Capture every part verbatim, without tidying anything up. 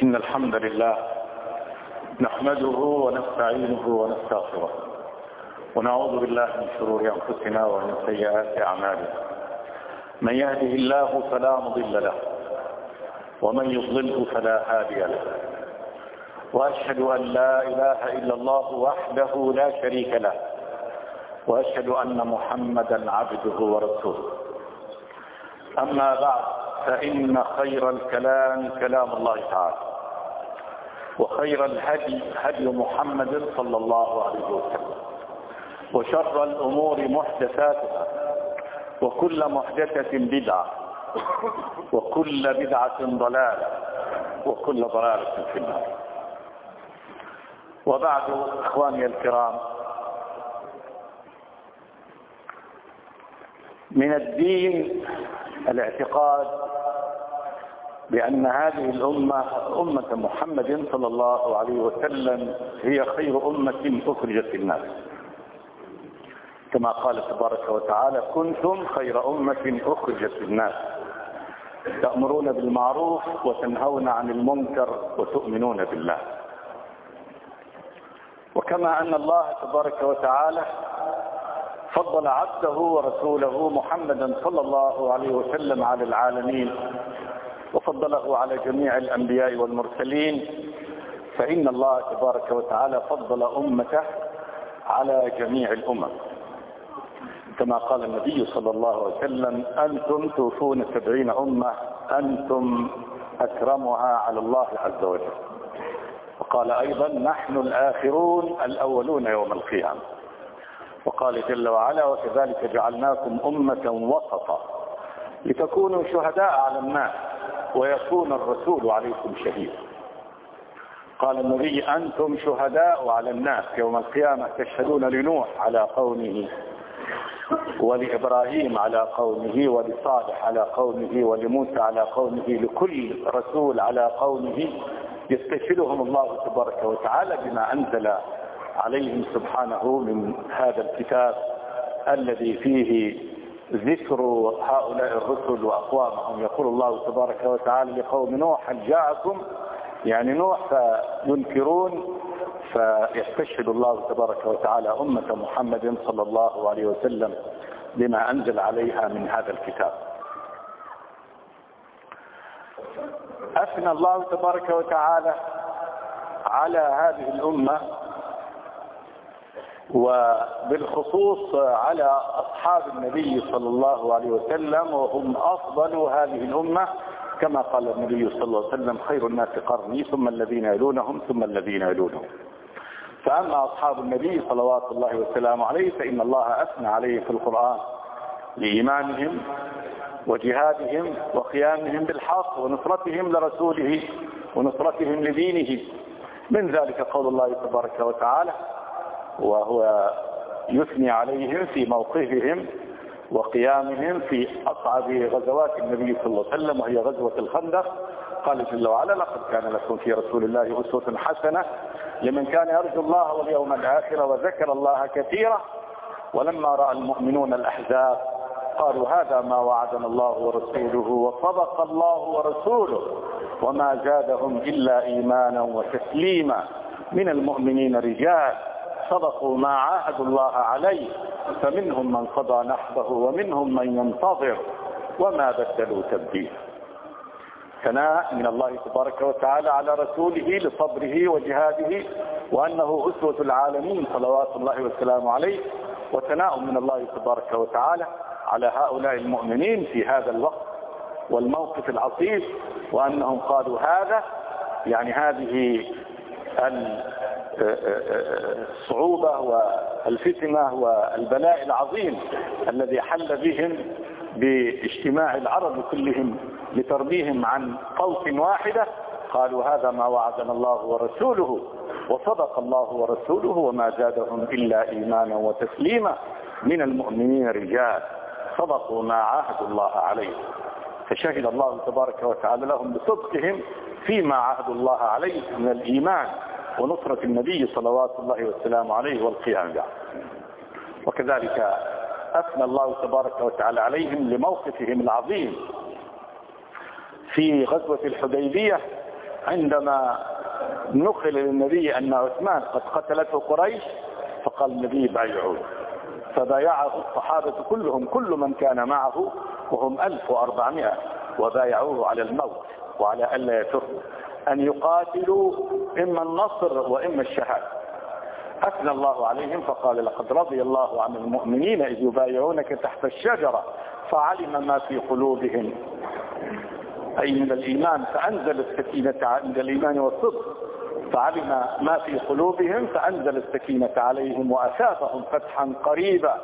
إن الحمد لله نحمده ونستعينه ونستغفره ونعوذ بالله من شرور أنفسنا ومن سيئات أعمالنا. من يهده الله فلا مضل له ومن يضلله فلا هادي له، وأشهد أن لا إله إلا الله وحده لا شريك له، وأشهد أن محمدا عبده ورسوله. أما بعد، فإن خير الكلام كلام الله تعالى، وخير الهدي هدي محمد صلى الله عليه وسلم، وشر الأمور محدثاتها، وكل محدثة بدعة، وكل بدعة ضلالة، وكل ضلالة في النار. وبعد، إخواني الكرام، من الدين الاعتقاد بأن هذه الأمة أمة محمد صلى الله عليه وسلم هي خير أمة أخرجت للناس، كما قال تبارك وتعالى: كنتم خير أمة أخرجت للناس تأمرون بالمعروف وتنهون عن المنكر وتؤمنون بالله. وكما أن الله تبارك وتعالى فضل عبده ورسوله محمدا صلى الله عليه وسلم على العالمين، وفضله على جميع الأنبياء والمرسلين، فإن الله تبارك وتعالى فضل أمته على جميع الأمم، كما قال النبي صلى الله عليه وسلم: أنتم توفون سبعين أمة أنتم أكرمها على الله عز وجل. وقال أيضا: نحن الآخرون الأولون يوم القيامة. وقال جل وعلا: وكذلك جعلناكم أمة وسطا لتكونوا شهداء على الناس ويكون الرسول عليكم شهيدا. قال النبي: أنتم شهداء على الناس يوم القيامة، تشهدون لنوح على قومه، ولإبراهيم على قومه، ولصالح على قومه، ولموسى على قومه، لكل رسول على قومه يستشهدهم الله تبارك وتعالى بما أنزل عليهم سبحانه من هذا الكتاب الذي فيه ذكر هؤلاء الرسل وأقوامهم. يقول الله تبارك وتعالى لقوم نوح: هل جاءكم، يعني نوح، فينكرون، فيستشهد الله تبارك وتعالى أمة محمد صلى الله عليه وسلم بما أنزل عليها من هذا الكتاب. أثنى الله تبارك وتعالى على هذه الأمة، وبالخصوص على أصحاب النبي صلى الله عليه وسلم، وهم أفضل هذه الأمة، كما قال النبي صلى الله عليه وسلم: خير الناس قرني ثم الذين يلونهم ثم الذين يلونهم. فأما أصحاب النبي صلوات الله وسلامه عليه فإن الله أثنى عليه في القرآن لإيمانهم وجهادهم وقيامهم بالحق ونصرتهم لرسوله ونصرتهم لدينه. من ذلك قول الله تبارك وتعالى وهو يثني عليهم في موقفهم وقيامهم في أصعب غزوات النبي صلى الله عليه وسلم، وهي غزوة الخندق. قال جل وعلا: لقد كان لكم في رسول الله أسوة حسنة لمن كان يرجو الله واليوم الآخر وذكر الله كثيرا. ولما رأى المؤمنون الأحزاب قالوا: هذا ما وعدنا الله ورسوله وصدق الله ورسوله وما زادهم إلا إيمانا وتسليما. من المؤمنين رجال صدقوا ما عاهدوا الله عليه، فمنهم من قضى نحبه ومنهم من ينتظر وما بدلوا تبديلا. ثناء من الله تبارك وتعالى على رسوله لصبره وجهاده، وأنه أسوة العالمين صلوات الله وسلامه عليه. وثناء من الله تبارك وتعالى على هؤلاء المؤمنين في هذا الوقت والموقف العصيب، وأنهم قالوا هذا، يعني هذه الصعوبة والفتنة والبلاء العظيم الذي حل بهم باجتماع العرب كلهم لترضيهم عن قوس واحدة. قالوا: هذا ما وعدنا الله ورسوله وصدق الله ورسوله وما زادهم إلا إيمانا وتسليما. من المؤمنين رجال صدقوا ما عاهدوا الله عليه. فشهد الله تبارك وتعالى لهم بصدقهم فيما عاهدوا الله عليه من الإيمان ونصرة النبي صلوات الله والسلام عليه والقيام به. وكذلك أثنى الله تبارك وتعالى عليهم لموقفهم العظيم في غزوة الحديبية، عندما نقل للنبي أن عثمان قد قتلته قريش فقال النبي بايعوه، فبايعه الصحابة كلهم كل من كان معه وهم ألف وأربعمائة وبايعوه على الموت وعلى ألا يفروا أن يقاتلوا إما النصر وإما الشهادة. أثنى الله عليهم فقال لقد رضي الله عن المؤمنين إذ يبايعونك تحت الشجرة فعلم ما في قلوبهم أي من الإيمان فأنزل السكينة عند الإيمان والصدق، فعلم ما في قلوبهم فأنزل السكينة عليهم وأثابهم فتحا قريبا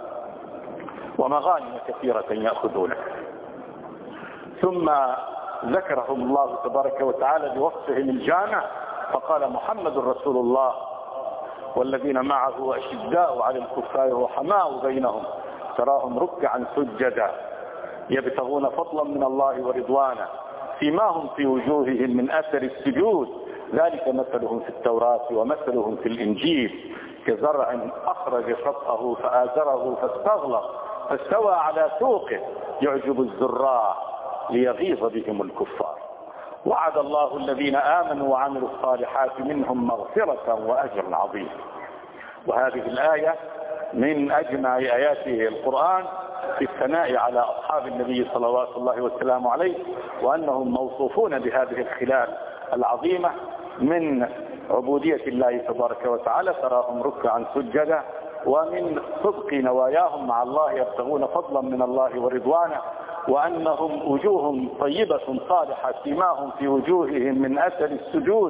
ومغانم كثيرة يأخذونها. ثم ذكرهم الله تبارك وتعالى بوصفهم الجامع فقال محمد رسول الله والذين معه أشداء على الكفار رحماء بينهم تراهم ركعا سجدا يبتغون فضلا من الله ورضوانا سيماهم في وجوههم من أثر السجود ذلك مثلهم في التوراة ومثلهم في الإنجيل كزرع أخرج شطأه فآزره فاستغلظ فاستوى على سوقه يعجب الزراع ليغيظ بهم الكفار. وعد الله الذين آمنوا وعملوا الصالحات منهم مغفرة وأجر عظيم. وهذه الآية من أجمع آيات القرآن في الثناء على أصحاب النبي صلوات الله وسلامه عليه وأنهم موصوفون بهذه الخلال العظيمة من عبودية الله تبارك وتعالى تراهم ركعا سجدا ومن صدق نواياهم مع الله يبتغون فضلا من الله ورضوانه وأنهم وجوههم طيبة صالحة سيماهم في وجوههم من أثر السجود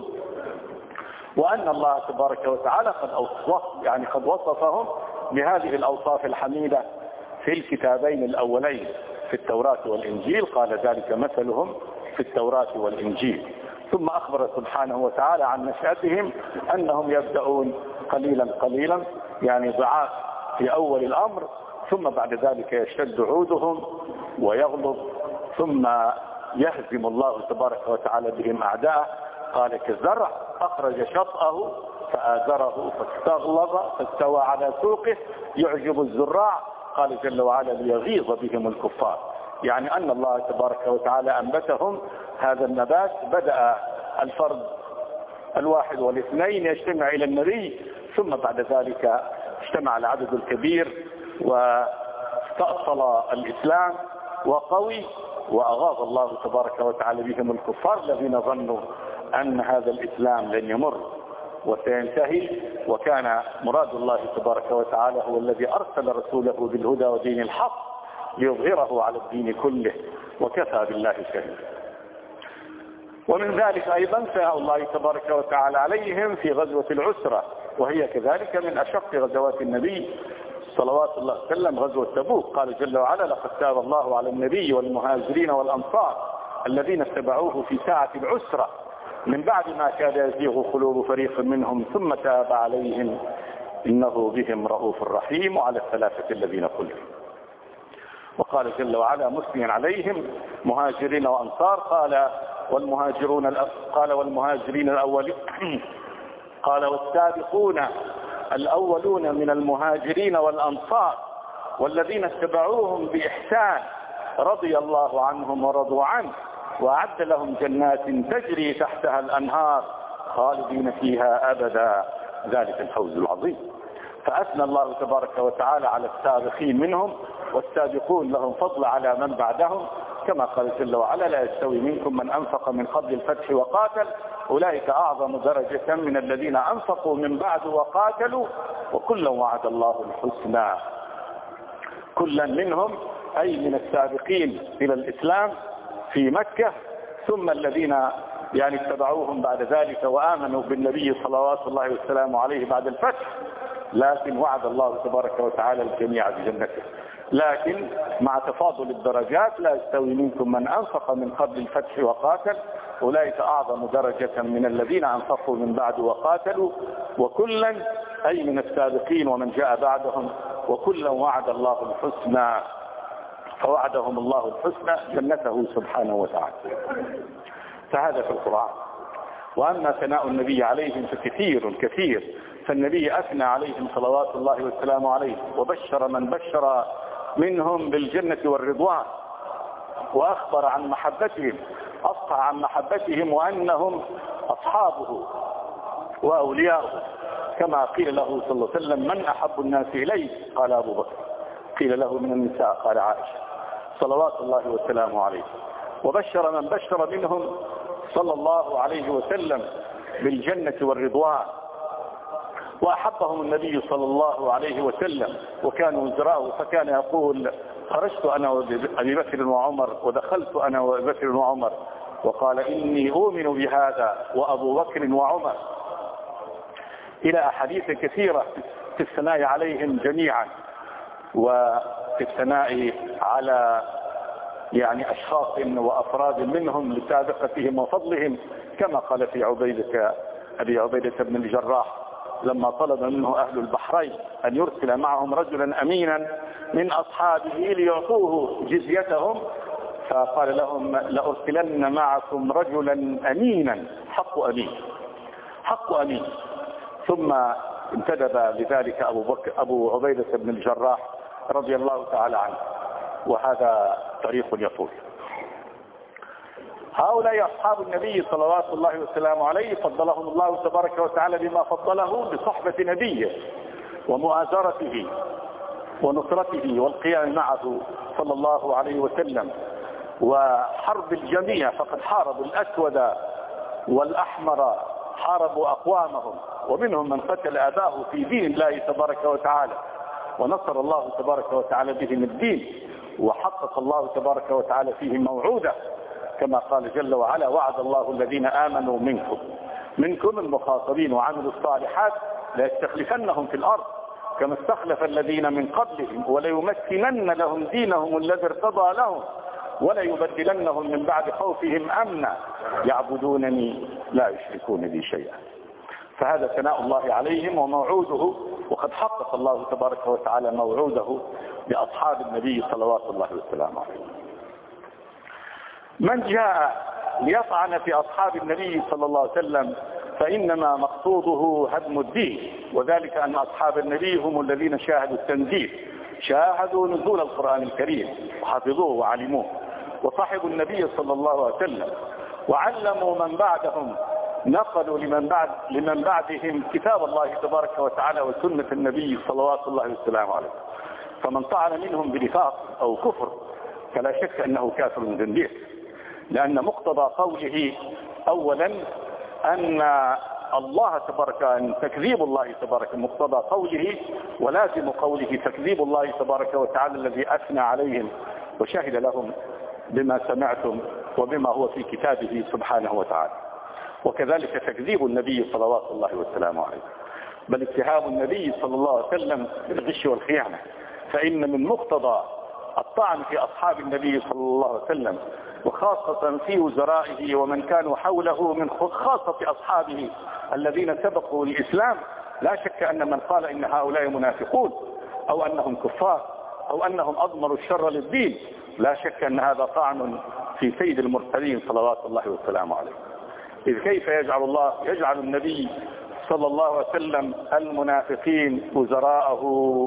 وأن الله تبارك وتعالى قد أوصف يعني قد وصفهم بهذه الأوصاف الحميدة في الكتابين الأولين في التوراة والإنجيل قال ذلك مثلهم في التوراة والإنجيل. ثم أخبر سبحانه وتعالى عن نشأتهم أنهم يبدأون قليلا قليلا يعني ضعاف في أول الأمر ثم بعد ذلك يشتد عودهم ويغلب ثم يهزم الله تبارك وتعالى بهم أعداءه. قال كالزرع أخرج شطأه فآزره فاستغلظ فاستوى على سوقه يعجب الزراع قال جل وعلا ليغيظ بهم الكفار يعني أن الله تبارك وتعالى أنبتهم هذا النبات. بدأ الفرد الواحد والاثنين يجتمع إلى النبي ثم بعد ذلك اجتمع العدد الكبير واستأصل الإسلام وقوي وأغاظ الله تبارك وتعالى بهم الكفار الذين ظنوا أن هذا الإسلام لن يمر وسينتهي وكان مراد الله تبارك وتعالى هو الذي أرسل رسوله بالهدى ودين الحق ليظهره على الدين كله وكفى بالله شهيدا. ومن ذلك أيضا ثناء الله تبارك وتعالى عليهم في غزوة العسرة وهي كذلك من أشق غزوات النبي صلوات الله عليه وسلم غزوة تبوك. قال جل وعلا لقد تاب الله على النبي والمهاجرين والأنصار الذين اتبعوه في ساعة العسرة من بعد ما كاد يزيغ قلوب فريق منهم ثم تاب عليهم إنه بهم رؤوف رحيم وعلى الثلاثة الذين خلفوا. وقال جل وعلا مثنيا عليهم مهاجرين وأنصار قال والمهاجرون قال والمهاجرين الأولين قال والسابقون الأولون من المهاجرين والأنصار والذين اتبعوهم بإحسان رضي الله عنهم ورضوا عنه وأعد لهم جنات تجري تحتها الأنهار خالدين فيها أبدا ذلك الفوز العظيم. فأثنى الله تبارك وتعالى على السابقين منهم والسابقون لهم فضل على من بعدهم كما قال جل وعلا لا يستوي منكم من أنفق من قبل الفتح وقاتل أولئك أعظم درجة من الذين أنفقوا من بعد وقاتلوا وكلا وعد الله الحسنى. كلا منهم أي من السابقين إلى الإسلام في مكة ثم الذين يعني اتبعوهم بعد ذلك وآمنوا بالنبي صلوات الله وسلامه عليه بعد الفتح لكن وعد الله تبارك وتعالى الجميع بجنته لكن مع تفاضل الدرجات لا يستوي منكم من أنفق من قبل الفتح وقاتل أولئك أعظم درجة من الذين أنفقوا من بعد وقاتلوا وكلا أي من السابقين ومن جاء بعدهم وكلا وعد الله الحسنى فوعدهم الله الحسنى جنته سبحانه وتعالى. فهذا في القرآن. وأما ثناء النبي عليهم فكثير كثير فالنبي أثنى عليهم صلوات الله والسلام عليه وبشر من بشر منهم بالجنة والرضوان وأخبر عن محبتهم، أصفح عن محبتهم وأنهم أصحابه وأولياؤه، كما قيل له صلى الله عليه وسلم: من أحب الناس إليه؟ قال أبو بكر. قيل له: من النساء؟ قال عائشة، صلوات الله وسلامه عليه. وبشر من بشر منهم صلى الله عليه وسلم بالجنة والرضوان، وأحبهم النبي صلى الله عليه وسلم وكانوا وزراءه، فكان يقول: خرجت أنا وأبي بكر وعمر ودخلت أنا وأبي بكر وعمر، وقال: إني أؤمن بهذا وأبو بكر وعمر، إلى أحاديث كثيرة في الثناء عليهم جميعا، وفي الثناء على يعني أشخاص وأفراد منهم لسابقتهم وفضلهم، كما قال في عبيدة أبي عبيدة بن الجراح لما طلب منه أهل البحرين أن يرسل معهم رجلا أمينا من أصحابه ليعطوه جزيتهم، فقال لهم: لأرسلن معكم رجلا أمينا، حق أمين، حق أمين. ثم انتدب لذلك أبو, بكر أبو عبيدة بن الجراح رضي الله تعالى عنه، وهذا طريق يطول. هؤلاء أصحاب النبي صلوات الله وسلامه عليه فضلهم الله تبارك وتعالى بما فضله بصحبة نبيه ومؤازرته ونصرته والقيام معه صلى الله عليه وسلم، وحرب الجميع، فقد حاربوا الأسود والأحمر، حاربوا أقوامهم، ومنهم من قتل أباه في دين الله تبارك وتعالى، ونصر الله تبارك وتعالى بهم الدين، وحقق الله تبارك وتعالى فيهم موعوده، كما قال جل وعلا: وعد الله الذين آمنوا منكم منكم المخاطبين وعملوا الصالحات ليستخلفنهم في الأرض كما استخلف الذين من قبلهم وليمكنن لهم دينهم الذي ارتضى لهم وليبدلنهم من بعد خوفهم أمنا يعبدونني لا يشركون بي شيئا. فهذا ثناء الله عليهم وموعوده، وقد حقق الله تبارك وتعالى موعوده لأصحاب النبي صلوات الله وسلامه عليه. من جاء ليطعن في أصحاب النبي صلى الله عليه وسلم فإنما مقصوده هدم الدين، وذلك أن أصحاب النبي هم الذين شاهدوا التنزيل، شاهدوا نزول القرآن الكريم وحفظوه وعلموه، وصحبوا النبي صلى الله عليه وسلم وعلموا من بعدهم، نقلوا لمن بعد لمن بعدهم كتاب الله تبارك وتعالى وسنة النبي صلوات الله وسلامه عليه. فمن طعن منهم بنفاق أو كفر فلا شك أنه كافر زنديق، لأن مقتضى قوله أولا أن الله تبارك أن تكذيب الله تبارك مقتضى قوله ولازم قوله تكذيب الله تبارك وتعالى الذي أثنى عليهم وشهد لهم بما سمعتم وبما هو في كتابه سبحانه وتعالى، وكذلك تكذيب النبي صلوات الله وسلامه عليه، بل اتهام النبي صلى الله عليه وسلم بالغش والخيانة. فإن من مقتضى الطعن في أصحاب النبي صلى الله عليه وسلم وخاصة في وزرائه ومن كانوا حوله من خاصة أصحابه الذين سبقوا الإسلام، لا شك أن من قال إن هؤلاء منافقون أو أنهم كفار أو أنهم أضمروا الشر للدين، لا شك أن هذا طعن في سيد المرسلين صلوات الله وسلامه عليه. إذ كيف يجعل الله يجعل النبي صلى الله عليه وسلم المنافقين وزراءه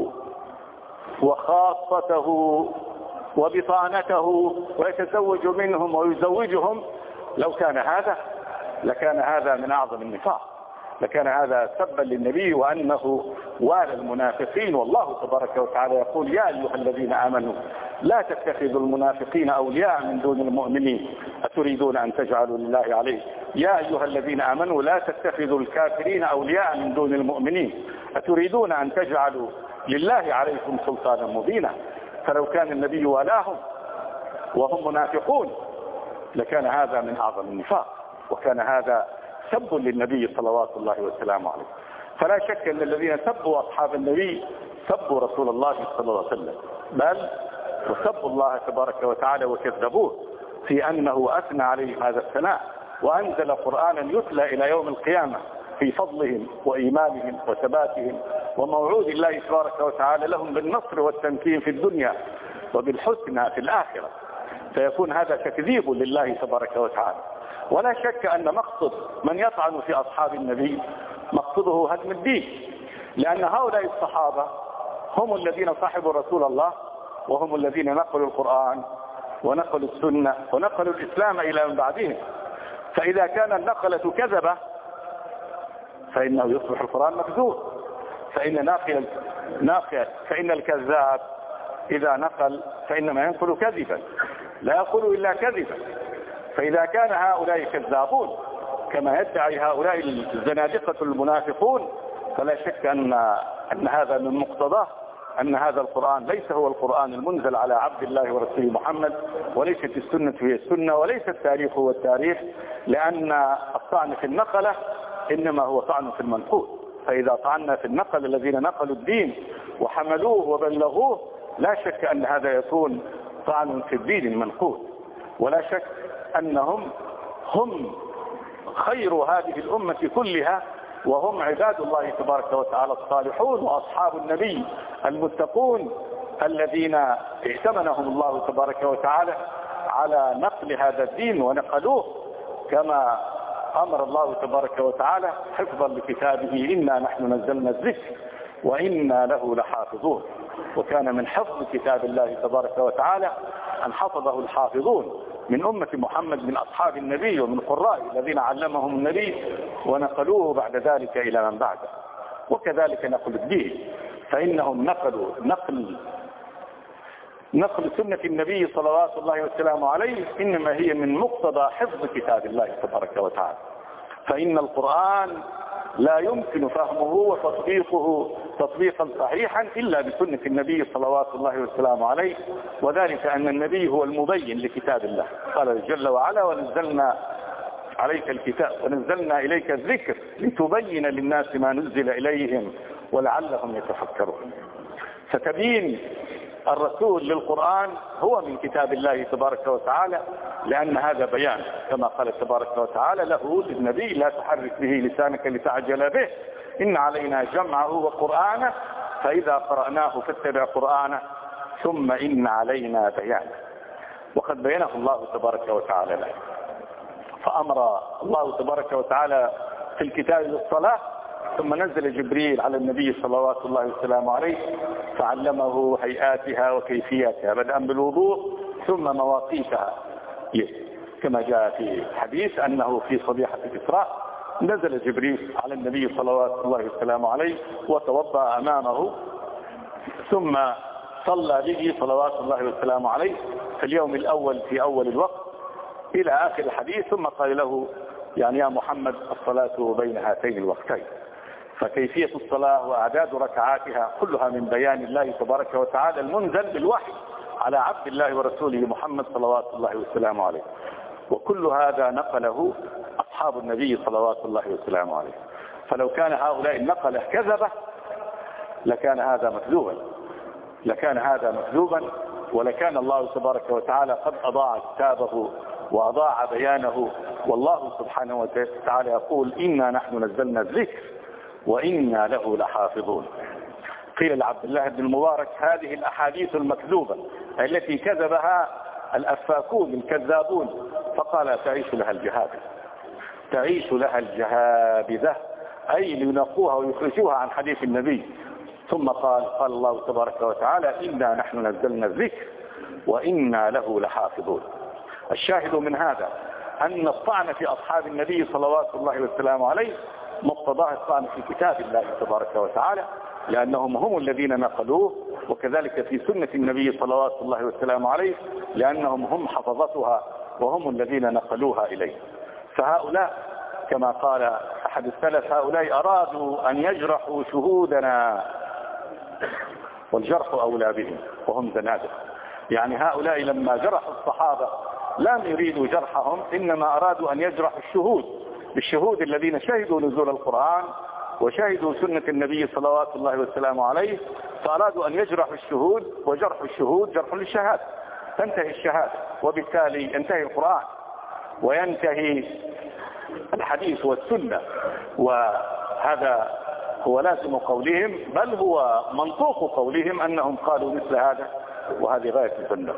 وخاصته وبطانته ويتزوج منهم ويزوجهم؟ لو كان هذا لكان هذا من أعظم النفاق، لكان هذا سبا للنبي وأنه والى المنافقين. والله تبارك وتعالى يقول: يا أيها الذين آمنوا لا تتخذوا المنافقين أولياء من دون المؤمنين أتريدون أن تجعلوا لله عليه يا أيها الذين آمنوا لا تتخذوا الكافرين أولياء من دون المؤمنين أتريدون أن تجعلوا لله عليكم سلطانا مبينا. فلو كان النبي والاهم وهم منافقون لكان هذا من أعظم النفاق، وكان هذا سب للنبي صلوات الله وسلامه عليه. فلا شك أن الذين سبوا أصحاب النبي سبوا رسول الله صلى الله عليه وسلم، بل وسبوا الله تبارك وتعالى وكذبوه في أنه أثنى عليهم هذا الثناء وأنزل قرآنا يتلى إلى يوم القيامة في فضلهم وإيمانهم وثباتهم وموعود الله تبارك وتعالى لهم بالنصر والتمكين في الدنيا وبالحسنى في الآخرة. فيكون هذا تكذيب لله تبارك وتعالى. ولا شك أن مقصد من يطعن في أصحاب النبي مقصده هدم الدين، لأن هؤلاء الصحابة هم الذين صاحبوا رسول الله، وهم الذين نقلوا القرآن، ونقلوا السنة ونقلوا الإسلام إلى من بعدهم. فإذا كان النقلة كذبة فإنه يصبح القرآن مكذوب. فإن ناقل ناقل فإن الكذاب إذا نقل فإنما ينقل كذبا لا يقول إلا كذبا. فإذا كان هؤلاء كذابون كما يدعي هؤلاء الزنادقة المنافقون فلا شك أن أن هذا من مقتضاه أن هذا القرآن ليس هو القرآن المنزل على عبد الله ورسوله محمد، وليست السنة هي السنة، وليس التاريخ هو التاريخ، لأن الطعن في النقلة إنما هو طعن في المنقول. فإذا طعنا في النقل الذين نقلوا الدين وحملوه وبلغوه لا شك أن هذا يكون طعن في الدين المنقول. ولا شك أنهم هم خير هذه الأمة كلها، وهم عباد الله تبارك وتعالى الصالحون وأصحاب النبي المتقون الذين ائتمنهم الله تبارك وتعالى على نقل هذا الدين ونقلوه كما أمر الله تبارك وتعالى حفظا لكتابه إنا نحن نزلنا الذكر وإنا له لحافظون. وكان من حفظ كتاب الله تبارك وتعالى أن حفظه الحافظون من أمة محمد من أصحاب النبي ومن قراء الذين علمهم النبي ونقلوه بعد ذلك إلى من بعده. وكذلك نقل الدين، فإنهم نقلوا نقل نقل سنة النبي صلوات الله وسلامه عليه إنما هي من مقتضى حفظ كتاب الله تبارك وتعالى. فإن القرآن لا يمكن فهمه وتطبيقه تطبيقا صحيحا إلا بسنة النبي صلوات الله وسلامه عليه، وذلك أن النبي هو المبين لكتاب الله. قال جل وعلا ونزلنا عليك الكتاب ونزلنا إليك الذكر لتبين للناس ما نزل إليهم ولعلهم يتفكرون. فتبين الرسول للقرآن هو من كتاب الله تبارك وتعالى، لأن هذا بيان كما قال تبارك وتعالى له للنبي لا تحرك به لسانك لتعجل به إن علينا جمعه وقرآنه فإذا قرأناه فاتبع قرآنه ثم إن علينا بيانه. وقد بينه الله تبارك وتعالى له. فأمر الله تبارك وتعالى في الكتاب بالصلاة ثم نزل جبريل على النبي صلوات الله وسلامه عليه فعلمه هيئاتها وكيفياتها بدءا بالوضوء ثم مواقيتها، كما جاء في حديث أنه في صبيحة الإسراء نزل جبريل على النبي صلوات الله وسلامه عليه وتوضأ أمامه ثم صلى به صلوات الله وسلامه عليه في اليوم الأول في أول الوقت إلى آخر الحديث، ثم قال له يعني يا محمد الصلاة بين هاتين الوقتين. فكيفية الصلاة وأعداد ركعاتها كلها من بيان الله تبارك وتعالى المنزل بالوحي على عبد الله ورسوله محمد صلوات الله وسلامه عليه. وكل هذا نقله أصحاب النبي صلوات الله وسلامه عليه. فلو كان هؤلاء النقلة كذبة لكان هذا مكذوبا لكان هذا مكذوبا ولكان الله تبارك وتعالى قد أضاع كتابه وأضاع بيانه. والله سبحانه وتعالى يقول إنا نحن نزلنا الذكر وإنا له لحافظون. قيل لعبد الله بن المبارك هذه الأحاديث المكذوبة التي كذبها الأفاكون الكذابون، فقال تعيش لها الجهابذة تعيش لها الجهابذة أي لينقوها ويخرجوها عن حديث النبي. ثم قال قال الله تبارك وتعالى إنا نحن نزلنا الذكر وإنا له لحافظون. الشاهد من هذا أن الطعن في أصحاب النبي صلوات الله وسلامه عليه مقتضاه الطعن في كتاب الله تبارك وتعالى، لأنهم هم الذين نقلوه، وكذلك في سنة النبي صلوات الله وسلامه عليه لأنهم هم حفظتها وهم الذين نقلوها إليه. فهؤلاء كما قال أحد السلف هؤلاء أرادوا أن يجرحوا شهودنا والجرح أولى بهم وهم زنادق. يعني هؤلاء لما جرحوا الصحابة لم يريدوا جرحهم، إنما أرادوا أن يجرحوا الشهود بالشهود الذين شهدوا نزول القرآن وشهدوا سنة النبي صلوات الله وسلامه عليه، فأرادوا أن يجرحوا الشهود، وجرح الشهود جرح للشهادة تنتهي الشهادة، وبالتالي ينتهي القرآن وينتهي الحديث والسنة. وهذا هو لازم قولهم، بل هو منطوق قولهم أنهم قالوا مثل هذا، وهذه غاية الزندقة.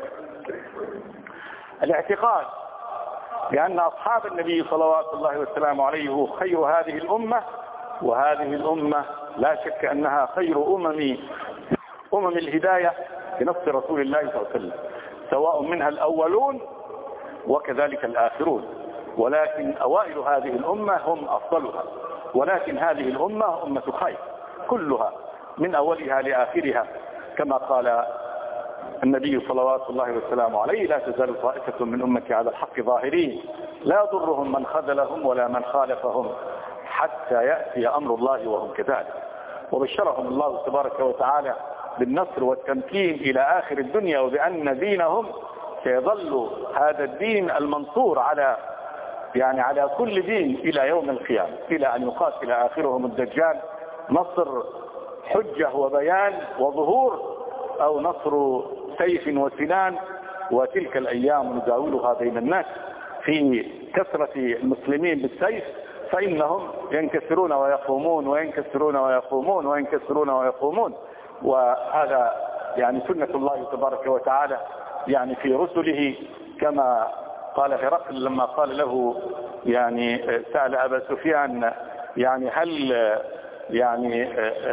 الاعتقاد بأن أصحاب النبي صلوات الله وسلامه عليه هو خير هذه الأمة، وهذه الأمة لا شك أنها خير أمم أمم الهداية بنص رسول الله صلى الله عليه وسلم. سواء منها الأولون وكذلك الآخرون، ولكن أوائل هذه الأمة هم أفضلها، ولكن هذه الأمة أمة خير كلها من أولها لآخرها، كما قال النبي صلوات الله وسلامه عليه: لا تزال طائفة من أمتي على الحق ظاهرين لا يضرهم من خذلهم ولا من خالفهم حتى يأتي أمر الله وهم كذلك. وبشرهم الله تبارك وتعالى بالنصر والتمكين إلى آخر الدنيا، وبأن دينهم سيظل هذا الدين المنصور على يعني على كل دين إلى يوم القيامة، إلى أن يقاتل آخرهم الدجال، نصر حجة وبيان وظهور، أو نصر سيف وسنان. وتلك الأيام نداولها بين الناس، في كثرة المسلمين بالسيف فإنهم ينكسرون ويقومون وينكسرون ويقومون وينكسرون ويقومون. وهذا يعني سنة الله تبارك وتعالى يعني في رسله، كما قال هرقل لما قال له يعني سأل أبا سفيان يعني هل يعني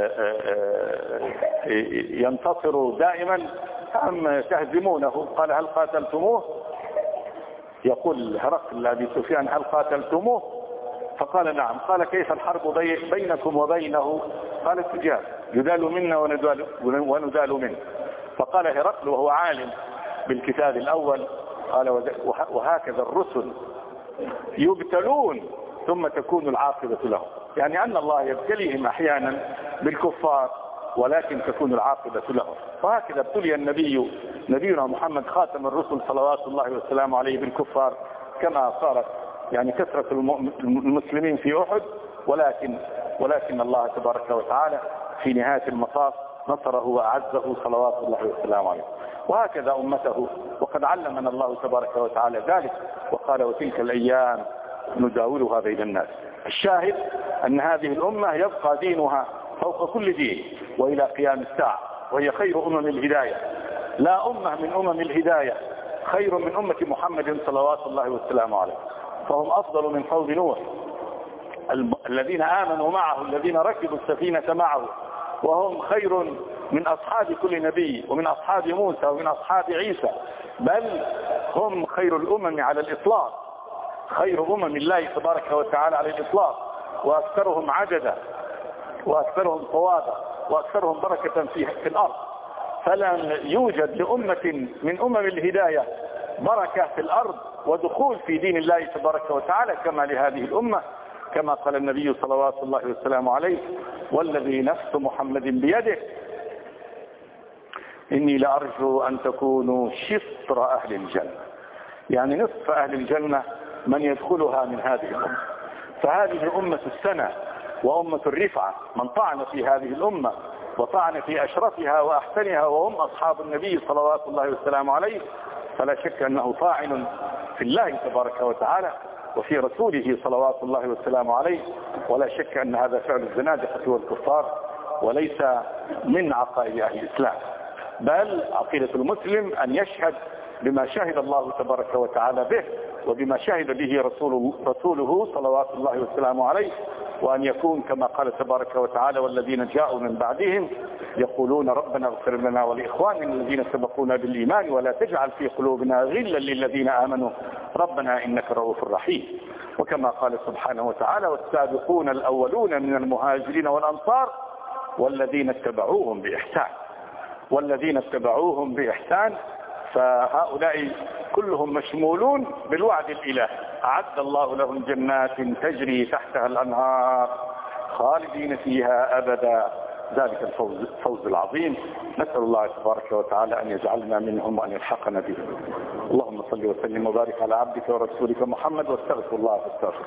ينتصر دائما أم تهزمونه؟ قال: هل قاتلتموه؟ يقول هرقل لأبي سفيان: هل قاتلتموه؟ فقال: نعم. قال: كيف الحرب بينكم وبينه؟ قال: السجال، يدال منا وندال, وندال منه. فقال هرقل وهو عالم بالكتاب الأول، قال: وهكذا الرسل يبتلون ثم تكون العاقبة لهم، يعني أن الله يبتليهم أحيانا بالكفار ولكن تكون العاقبة لهم. وهكذا ابتلي النبي نبينا محمد خاتم الرسل صلوات الله والسلام عليه بالكفار، كما صارت يعني كثرة المسلمين في أحد، ولكن ولكن الله تبارك وتعالى في نهاية المطاف نصره وأعزه صلوات الله والسلام عليه. وهكذا أمته، وقد علمنا الله تبارك وتعالى ذلك وقال: وتلك الأيام نداولها بين الناس. الشاهد أن هذه الأمة يبقى دينها فوق كل دين وإلى قيام الساعة، وهي خير أمم الهداية. لا أمة من أمم الهداية خير من أمة محمد صلوات الله والسلام عليه، فهم أفضل من قوم نوح الذين آمنوا معه، الذين ركبوا السفينة معه، وهم خير من أصحاب كل نبي ومن أصحاب موسى ومن أصحاب عيسى، بل هم خير الأمم على الإطلاق، خير أمم الله تبارك وتعالى على الإطلاق، وأكثرهم عددا وأكثرهم صوابا وأكثرهم بركة في الأرض. فلن يوجد لأمة من أمم الهداية بركة في الأرض ودخول في دين الله تبارك وتعالى كما لهذه الأمة، كما قال النبي صلوات الله والسلام عليه: والذي نفس محمد بيده إني لأرجو أن تكونوا شطر أهل الجنة، يعني نصف أهل الجنة من يدخلها من هذه الأمة. فهذه أمة السنة وأمة الرفعة، من طعن في هذه الأمة وطعن في أشرفها وأحسنها وهم أصحاب النبي صلوات الله والسلام عليه، فلا شك أنه طاعن في الله تبارك وتعالى وفي رسوله صلوات الله والسلام عليه، ولا شك أن هذا فعل الزنادقة والكفار وليس من عقائد أهل الإسلام. بل عقيدة المسلم أن يشهد بما شهد الله تبارك وتعالى به وبما شهد به رسول رسوله صلوات الله والسلام عليه، وأن يكون كما قال تبارك وتعالى: والذين جاءوا من بعدهم يقولون ربنا اغفر لنا ولإخواننا الذين سبقونا بالإيمان ولا تجعل في قلوبنا غلا للذين آمنوا ربنا إنك رؤوف رحيم. وكما قال سبحانه وتعالى: والسابقون الأولون من المهاجرين والأنصار والذين اتبعوهم بإحسان. والذين اتبعوهم بإحسان فهؤلاء كلهم مشمولون بالوعد الإلهي: أعد الله لهم جنات تجري تحتها الأنهار خالدين فيها أبدا، ذلك الفوز الفوز العظيم. نسأل الله تبارك وتعالى أن يجعلنا منهم وأن يلحقنا بهم. اللهم صل وسلم وبارك على عبدك ورسولك محمد، واستغفر الله فاستغفر.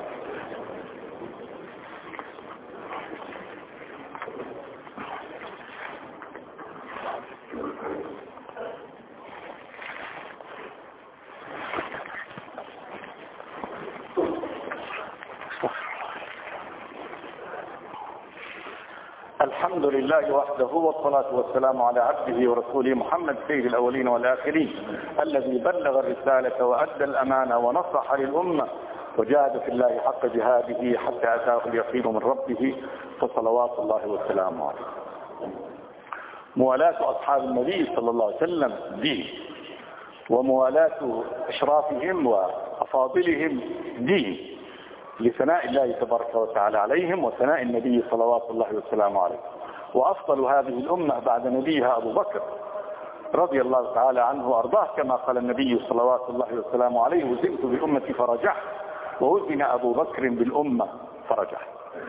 الحمد لله وحده، والصلاة والسلام على عبده ورسوله محمد سيد الأولين والآخرين، الذي بلغ الرسالة وأدى الأمانة ونصح للأمة وجاهد في الله حق جهاده حتى أتاه اليقين من ربه، فصلوات الله والسلام عليه. موالاة أصحاب النبي صلى الله عليه وسلم دين، وموالاة أشرافهم وأفاضلهم دين لثناء الله تبارك وتعالى عليهم وثناء النبي صلوات الله وسلامه عليه. وأفضل هذه الأمة بعد نبيها أبو بكر رضي الله تعالى عنه وأرضاه، كما قال النبي صلوات الله وسلامه عليه: وزنت بأمتي فرجحت، ووزن أبو بكر بالأمة فرجح.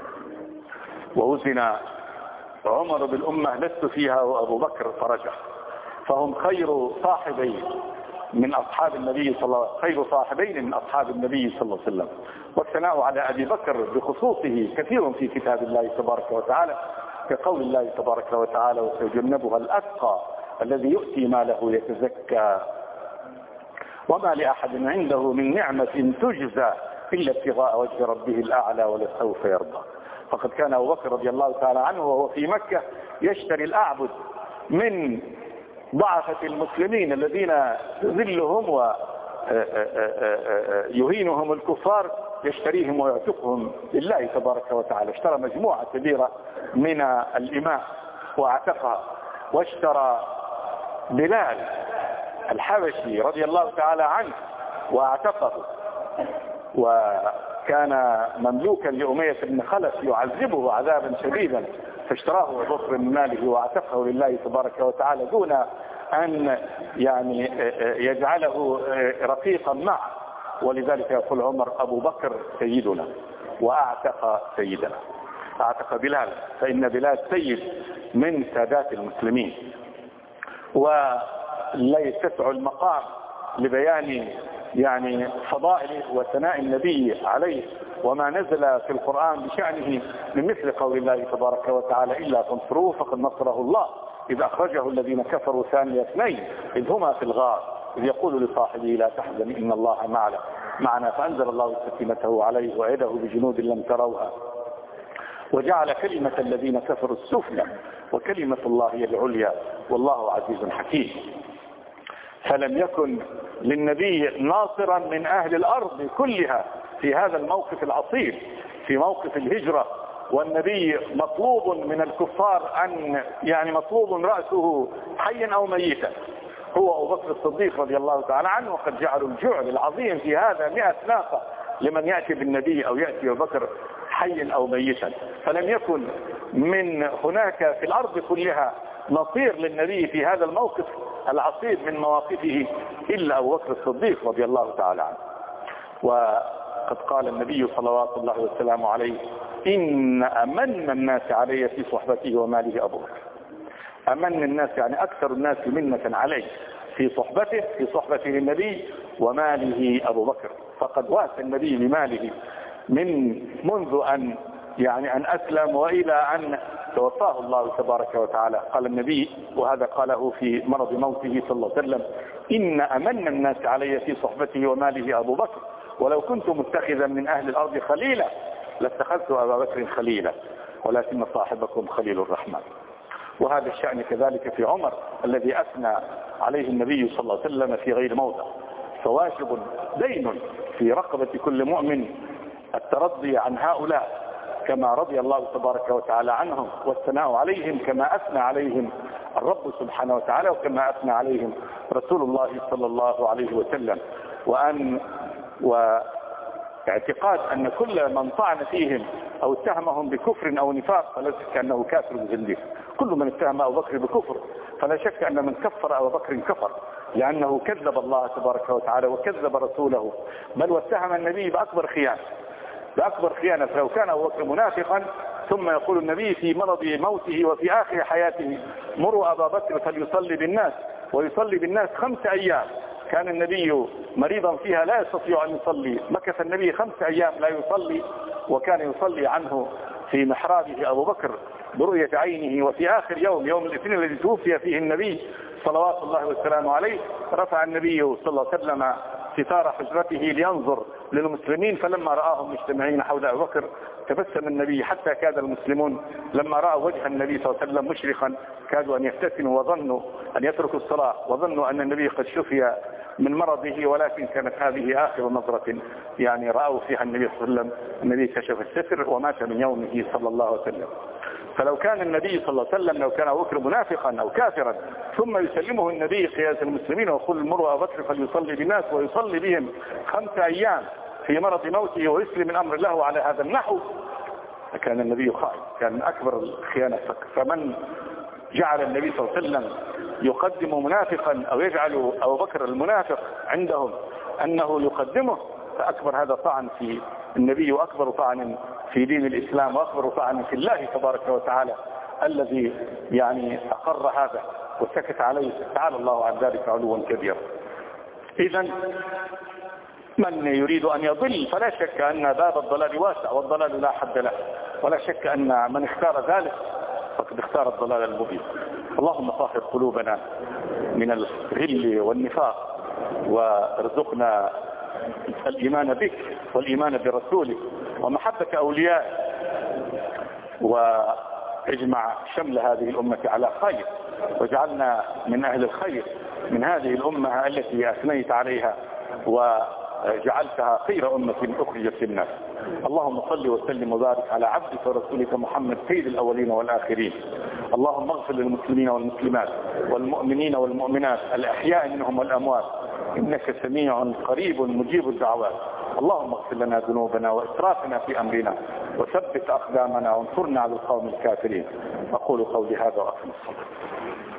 ووزن عمر بالأمة لست فيها وأبو بكر فرجح. فهم خير صاحبين من أصحاب النبي صلى الله عليه وسلم، خير صاحبين من أصحاب النبي صلى الله عليه وسلم. والثناء على أبي بكر بخصوصه كثير في كتاب الله تبارك وتعالى، كقول الله تبارك وتعالى: وسيجنبها الأتقى الذي يؤتي ماله يتزكى وما لأحد عنده من نعمة تجزى إلا ابتغاء وجه ربه الأعلى ولسوف يرضى. فقد كان أبو بكر رضي الله تعالى عنه وهو في مكة يشتري الأعبد من ضعفة المسلمين الذين يذلهم ويهينهم الكفار، يشتريهم ويعتقهم لله تبارك وتعالى. اشترى مجموعة كبيرة من الإماء واعتقها، واشترى بلال الحبشي رضي الله تعالى عنه واعتقه، وكان مملوكا لأمية بن خلف يعذبه عذابا شديدا، فاشتراه أبو بكر من ماله واعتقه لله تبارك وتعالى دون أن يعني يجعله رقيقا معه. ولذلك يقول عمر: أبو بكر سيدنا وأعتق سيدنا. أعتق بلال، فإن بلال سيد من سادات المسلمين. ولا يتسع المقام لبيان يعني فضائله وثناء النبي عليه وما نزل في القرآن بشأنه من مثل قول الله تبارك وتعالى: إلا تنصروه فقد نصره الله إذ أخرجه الذين كفروا ثاني اثنين إذ هما في الغار إذ يقول لصاحبه لا تحزن إن الله معنا معنا فأنزل الله سكينته عليه وأيده بجنود لم تروها وجعل كلمة الذين كفروا السفلى وكلمة الله هي العليا والله عزيز حكيم. فلم يكن للنبي ناصرا من أهل الأرض كلها في هذا الموقف العصيب، في موقف الهجرة، والنبي مطلوب من الكفار أن يعني مطلوب رأسه حيا أو ميتا. هو أبو بكر الصديق رضي الله تعالى عنه، وقد جعلوا الجعل العظيم في هذا مئة ناقة لمن يأتي بالنبي أو يأتي أبو بكر حيا أو ميتا. فلم يكن من هناك في الأرض كلها نصير للنبي في هذا الموقف العصيب من مواقفه إلا أبو بكر الصديق رضي الله تعالى عنه. وقد قال النبي صلوات الله وسلامه عليه: إن أمن الناس علي في صحبته وماله أبو بكر. أمن الناس يعني أكثر الناس منة عليه في صحبته في صحبته للنبي وماله أبو بكر. فقد واسى النبي بماله من منذ أن يعني أن أسلم وإلى أن توفاه الله تبارك وتعالى. قال النبي، وهذا قاله في مرض موته صلى الله عليه وسلم: إن أمن الناس علي في صحبته وماله أبو بكر، ولو كنت متخذا من أهل الأرض خليلا لاتخذت أبا بكر خليلا ولكن صاحبكم خليل الرحمن. وهذا الشأن كذلك في عمر الذي أثنى عليه النبي صلى الله عليه وسلم في غير موضع. فواجب دين في رقبة كل مؤمن الترضي عن هؤلاء كما رضي الله تبارك وتعالى عنهم، والثناء عليهم كما أثنى عليهم الرب سبحانه وتعالى وكما أثنى عليهم رسول الله صلى الله عليه وسلم. وأن واعتقاد أن كل من طعن فيهم أو اتهمهم بكفر أو نفاق فلا شك أنه كافر وزنديق. كل من اتهم أبو بكر بكفر فلا شك أن من كفر أبو بكر كفر، لأنه كذب الله تبارك وتعالى وكذب رسوله، بل واتهم النبي بأكبر خيانة بأكبر خيانة. فلو كان أبو بكر منافقا ثم يقول النبي في مرض موته وفي آخر حياته: مروا أبا بكر فليصلي بالناس، ويصلي بالناس خمس أيام. كان النبي مريضا فيها لا يستطيع أن يصلي، مكث النبي خمس أيام لا يصلي، وكان يصلي عنه في محرابه أبو بكر برؤية عينه. وفي آخر يوم يوم الاثنين الذي توفي فيه النبي صلوات الله والسلام عليه رفع النبي صلى الله عليه وسلم ستار حجرته لينظر للمسلمين، فلما رآهم مجتمعين حول أبو بكر تبسم النبي حتى كاد المسلمون لما رأوا وجه النبي صلى الله عليه وسلم مشرقا كادوا أن يفتتنوا وظنوا أن يتركوا الصلاة وظنوا أن النبي قد شفي من مرضه، ولكن كانت هذه آخر نظرة يعني رأوا فيها النبي صلى الله عليه وسلم. النبي كشف الستر ومات من يومه صلى الله عليه وسلم. فلو كان النبي صلى الله عليه وسلم لو كان أبو بكر منافقا أو كافرا ثم يسلمه النبي قيادة المسلمين ويقول مروا أبو بكر فليصلي بالناس ويصلي بهم خمس أيام في مرض موته ويسلم من أمر الله على هذا النحو، كان النبي خائن، كان من أكبر الخيانة. فمن جعل النبي صلى الله عليه وسلم يقدم منافقا أو يجعل أبو بكر المنافق عندهم أنه يقدمه، فأكبر هذا طعن في النبي وأكبر طعن في دين الإسلام وأكبر طعن في الله تبارك وتعالى الذي يعني أقر هذا وسكت عليه، تعالى الله عن ذلك علوا كبيرا. إذن من يريد أن يضل فلا شك أن باب الضلال واسع والضلال لا حد له، ولا شك أن من اختار ذلك فقد اختار الضلال المبين. اللهم طهر قلوبنا من الغل والنفاق وارزقنا الإيمان بك والإيمان برسولك ومحبة أوليائك، واجمع شمل هذه الأمة على خير، واجعلنا من أهل الخير من هذه الأمة التي أثنيت عليها وجعلتها خير أمة أخرجت للناس. اللهم صل وسلم وبارك على عبدك ورسولك محمد سيد الأولين والآخرين. اللهم اغفر للمسلمين والمسلمات والمؤمنين والمؤمنات الأحياء منهم والأموات، إنك سميع قريب مجيب الدعوات. اللهم اغفر لنا ذنوبنا وإسرافنا في أمرنا وثبت أقدامنا وانصرنا على القوم الكافرين. أقول قولي هذا وأقم الصلاة.